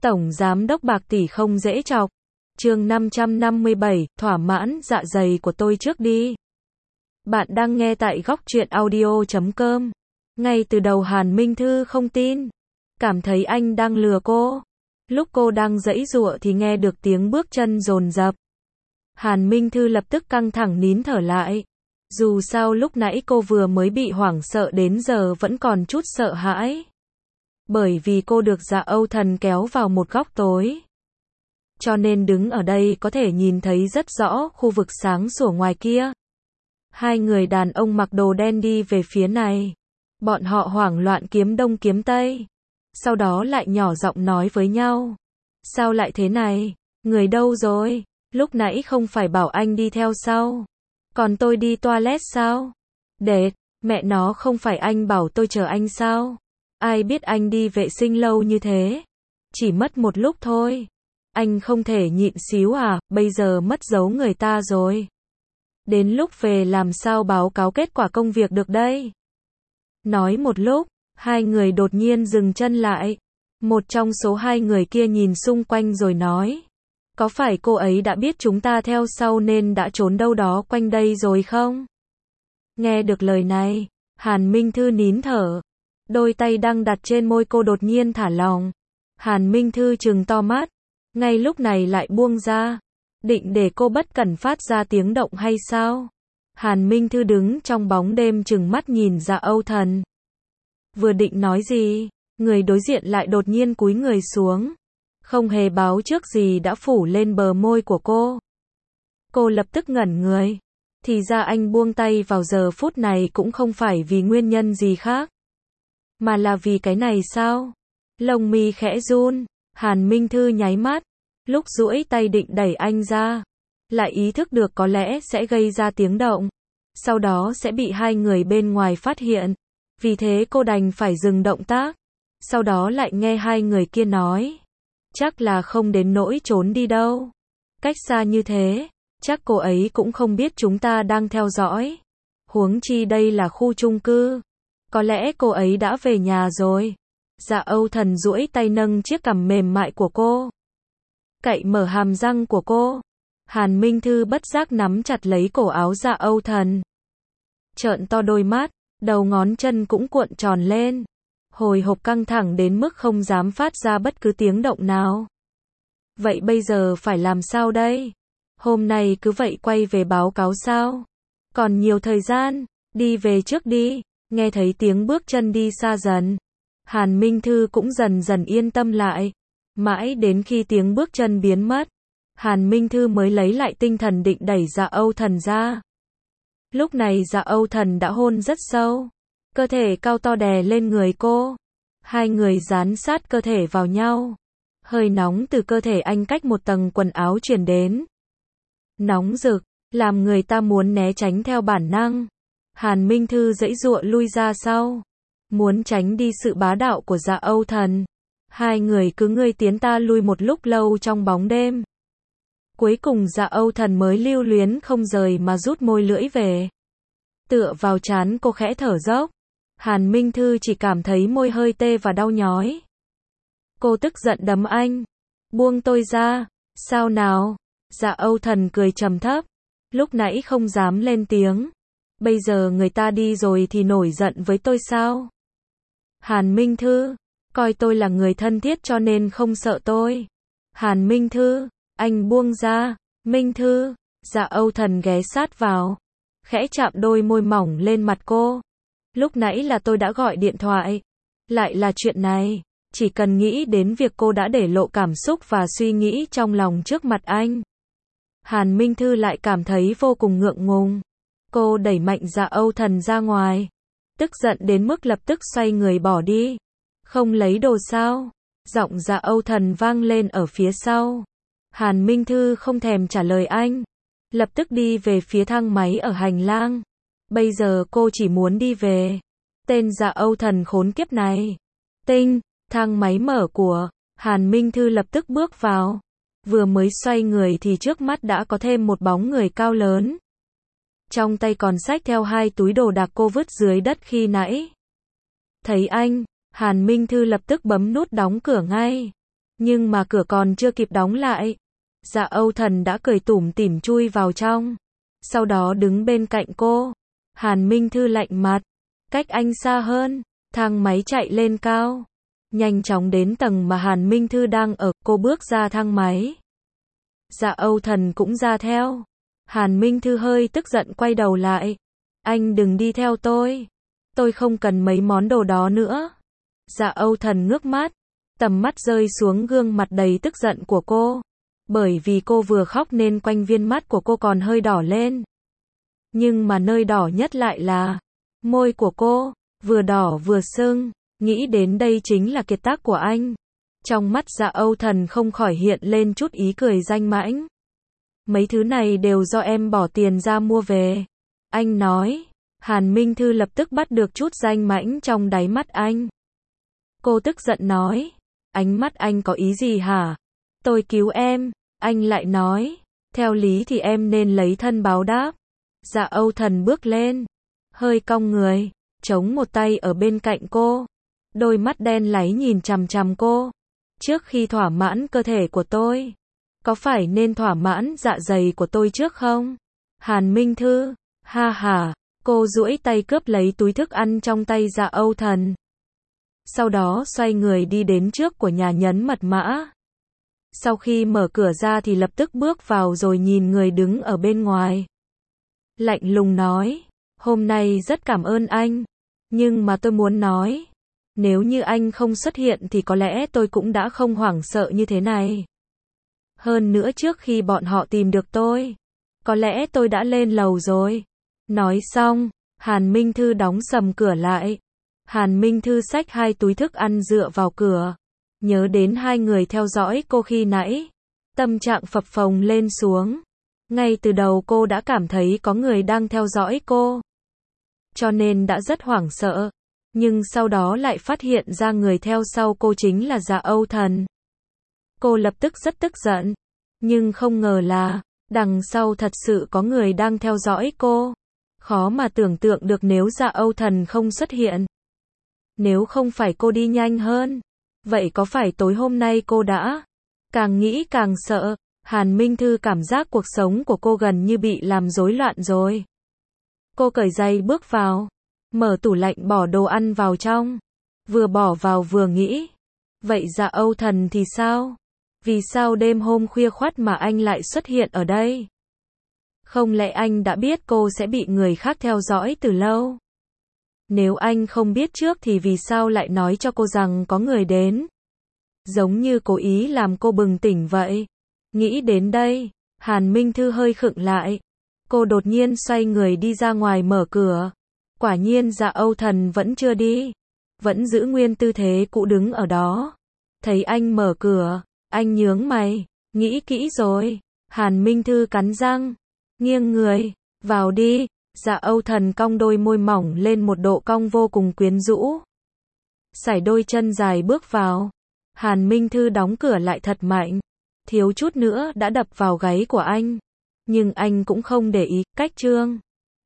Tổng giám đốc Bạc tỷ không dễ chọc. Chương 557, thỏa mãn dạ dày của tôi trước đi. Bạn đang nghe tại góc truyện audio.com. Ngay từ đầu Hàn Minh Thư không tin, cảm thấy anh đang lừa cô. Lúc cô đang giãy giụa thì nghe được tiếng bước chân dồn dập. Hàn Minh Thư lập tức căng thẳng nín thở lại. Dù sao lúc nãy cô vừa mới bị hoảng sợ đến giờ vẫn còn chút sợ hãi. Bởi vì cô được Dạ Âu Thần kéo vào một góc tối. Cho nên đứng ở đây có thể nhìn thấy rất rõ khu vực sáng sủa ngoài kia. Hai người đàn ông mặc đồ đen đi về phía này. Bọn họ hoảng loạn kiếm đông kiếm tây. Sau đó lại nhỏ giọng nói với nhau. Sao lại thế này? Người đâu rồi? Lúc nãy không phải bảo anh đi theo sao? Còn tôi đi toilet sao? Đệt, mẹ nó không phải anh bảo tôi chờ anh sao? Ai biết anh đi vệ sinh lâu như thế? Chỉ mất một lúc thôi. Anh không thể nhịn xíu à, bây giờ mất dấu người ta rồi. Đến lúc về làm sao báo cáo kết quả công việc được đây? Nói một lúc, hai người đột nhiên dừng chân lại. Một trong số hai người kia nhìn xung quanh rồi nói. Có phải cô ấy đã biết chúng ta theo sau nên đã trốn đâu đó quanh đây rồi không? Nghe được lời này, Hàn Minh Thư nín thở. Đôi tay đang đặt trên môi cô đột nhiên thả lỏng. Hàn Minh Thư trừng to mắt. Ngay lúc này lại buông ra. Định để cô bất cẩn phát ra tiếng động hay sao? Hàn Minh Thư đứng trong bóng đêm trừng mắt nhìn Dạ Âu Thần. Vừa định nói gì, người đối diện lại đột nhiên cúi người xuống. Không hề báo trước gì đã phủ lên bờ môi của cô. Cô lập tức ngẩn người. Thì ra anh buông tay vào giờ phút này cũng không phải vì nguyên nhân gì khác. Mà là vì cái này sao? Lông mi khẽ run. Hàn Minh Thư nháy mắt. Lúc duỗi tay định đẩy anh ra. Lại ý thức được có lẽ sẽ gây ra tiếng động. Sau đó sẽ bị hai người bên ngoài phát hiện. Vì thế cô đành phải dừng động tác. Sau đó lại nghe hai người kia nói. Chắc là không đến nỗi trốn đi đâu. Cách xa như thế, chắc cô ấy cũng không biết chúng ta đang theo dõi. Huống chi đây là khu chung cư. Có lẽ cô ấy đã về nhà rồi. Dạ Âu Thần duỗi tay nâng chiếc cằm mềm mại của cô. Cậy mở hàm răng của cô. Hàn Minh Thư bất giác nắm chặt lấy cổ áo Dạ Âu Thần. Trợn to đôi mắt, đầu ngón chân cũng cuộn tròn lên. Hồi hộp căng thẳng đến mức không dám phát ra bất cứ tiếng động nào. Vậy bây giờ phải làm sao đây? Hôm nay cứ vậy quay về báo cáo sao? Còn nhiều thời gian, đi về trước đi. Nghe thấy tiếng bước chân đi xa dần. Hàn Minh Thư cũng dần dần yên tâm lại. Mãi đến khi tiếng bước chân biến mất, Hàn Minh Thư mới lấy lại tinh thần định đẩy Dạ Âu Thần ra. Lúc này Dạ Âu Thần đã hôn rất sâu. Cơ thể cao to đè lên người cô. Hai người dán sát cơ thể vào nhau. Hơi nóng từ cơ thể anh cách một tầng quần áo truyền đến. Nóng rực, làm người ta muốn né tránh theo bản năng. Hàn Minh Thư giãy giụa lui ra sau. Muốn tránh đi sự bá đạo của Dạ Âu Thần. Hai người cứ ngươi tiến ta lui một lúc lâu trong bóng đêm. Cuối cùng Dạ Âu Thần mới lưu luyến không rời mà rút môi lưỡi về. Tựa vào trán cô khẽ thở dốc. Hàn Minh Thư chỉ cảm thấy môi hơi tê và đau nhói. Cô tức giận đấm anh. Buông tôi ra. Sao nào? Dạ Âu Thần cười trầm thấp. Lúc nãy không dám lên tiếng. Bây giờ người ta đi rồi thì nổi giận với tôi sao? Hàn Minh Thư, coi tôi là người thân thiết cho nên không sợ tôi. Hàn Minh Thư, anh buông ra. Minh Thư, Dạ Âu Thần ghé sát vào. Khẽ chạm đôi môi mỏng lên mặt cô. Lúc nãy là tôi đã gọi điện thoại. Lại là chuyện này. Chỉ cần nghĩ đến việc cô đã để lộ cảm xúc và suy nghĩ trong lòng trước mặt anh. Hàn Minh Thư lại cảm thấy vô cùng ngượng ngùng. Cô đẩy mạnh Dạ Âu Thần ra ngoài. Tức giận đến mức lập tức xoay người bỏ đi. Không lấy đồ sao? Giọng Dạ Âu Thần vang lên ở phía sau. Hàn Minh Thư không thèm trả lời anh. Lập tức đi về phía thang máy ở hành lang. Bây giờ cô chỉ muốn đi về. Tên Dạ Âu Thần khốn kiếp này. Tinh, thang máy mở của. Hàn Minh Thư lập tức bước vào. Vừa mới xoay người thì trước mắt đã có thêm một bóng người cao lớn. Trong tay còn xách theo hai túi đồ đạc cô vứt dưới đất khi nãy. Thấy anh, Hàn Minh Thư lập tức bấm nút đóng cửa ngay. Nhưng mà cửa còn chưa kịp đóng lại. Dạ Âu Thần đã cười tủm tỉm chui vào trong. Sau đó đứng bên cạnh cô. Hàn Minh Thư lạnh mặt. Cách anh xa hơn. Thang máy chạy lên cao. Nhanh chóng đến tầng mà Hàn Minh Thư đang ở. Cô bước ra thang máy. Dạ Âu Thần cũng ra theo. Hàn Minh Thư hơi tức giận quay đầu lại. Anh đừng đi theo tôi. Tôi không cần mấy món đồ đó nữa. Dạ Âu Thần ngước mắt. Tầm mắt rơi xuống gương mặt đầy tức giận của cô. Bởi vì cô vừa khóc nên quanh viên mắt của cô còn hơi đỏ lên. Nhưng mà nơi đỏ nhất lại là môi của cô, vừa đỏ vừa sưng. Nghĩ đến đây chính là kiệt tác của anh. Trong mắt Dạ Âu Thần không khỏi hiện lên chút ý cười danh mãnh. Mấy thứ này đều do em bỏ tiền ra mua về. Anh nói. Hàn Minh Thư lập tức bắt được chút danh mãnh trong đáy mắt anh. Cô tức giận nói. Ánh mắt anh có ý gì hả? Tôi cứu em. Anh lại nói. Theo lý thì em nên lấy thân báo đáp. Dạ Âu Thần bước lên. Hơi cong người. Chống một tay ở bên cạnh cô. Đôi mắt đen láy nhìn chằm chằm cô. Trước khi thỏa mãn cơ thể của tôi, có phải nên thỏa mãn dạ dày của tôi trước không? Hàn Minh Thư. Ha ha. Cô duỗi tay cướp lấy túi thức ăn trong tay Dạ Âu Thần. Sau đó xoay người đi đến trước của nhà nhấn mật mã. Sau khi mở cửa ra thì lập tức bước vào rồi nhìn người đứng ở bên ngoài. Lạnh lùng nói. Hôm nay rất cảm ơn anh. Nhưng mà tôi muốn nói. Nếu như anh không xuất hiện thì có lẽ tôi cũng đã không hoảng sợ như thế này. Hơn nữa trước khi bọn họ tìm được tôi, có lẽ tôi đã lên lầu rồi. Nói xong, Hàn Minh Thư đóng sầm cửa lại. Hàn Minh Thư xách hai túi thức ăn dựa vào cửa. Nhớ đến hai người theo dõi cô khi nãy. Tâm trạng phập phồng lên xuống. Ngay từ đầu cô đã cảm thấy có người đang theo dõi cô. Cho nên đã rất hoảng sợ. Nhưng sau đó lại phát hiện ra người theo sau cô chính là Dạ Âu Thần. Cô lập tức rất tức giận. Nhưng không ngờ là, đằng sau thật sự có người đang theo dõi cô. Khó mà tưởng tượng được nếu Dạ Âu Thần không xuất hiện. Nếu không phải cô đi nhanh hơn. Vậy có phải tối hôm nay cô đã? Càng nghĩ càng sợ. Hàn Minh Thư cảm giác cuộc sống của cô gần như bị làm rối loạn rồi. Cô cởi giày bước vào. Mở tủ lạnh bỏ đồ ăn vào trong. Vừa bỏ vào vừa nghĩ. Vậy Dạ Âu Thần thì sao? Vì sao đêm hôm khuya khoắt mà anh lại xuất hiện ở đây? Không lẽ anh đã biết cô sẽ bị người khác theo dõi từ lâu? Nếu anh không biết trước thì vì sao lại nói cho cô rằng có người đến? Giống như cố ý làm cô bừng tỉnh vậy. Nghĩ đến đây, Hàn Minh Thư hơi khựng lại. Cô đột nhiên xoay người đi ra ngoài mở cửa. Quả nhiên Dạ Âu Thần vẫn chưa đi. Vẫn giữ nguyên tư thế cũ đứng ở đó. Thấy anh mở cửa, anh nhướng mày. Nghĩ kỹ rồi. Hàn Minh Thư cắn răng. Nghiêng người. Vào đi. Dạ Âu Thần cong đôi môi mỏng lên một độ cong vô cùng quyến rũ. Sải đôi chân dài bước vào. Hàn Minh Thư đóng cửa lại thật mạnh. Thiếu chút nữa đã đập vào gáy của anh. Nhưng anh cũng không để ý. Cách chương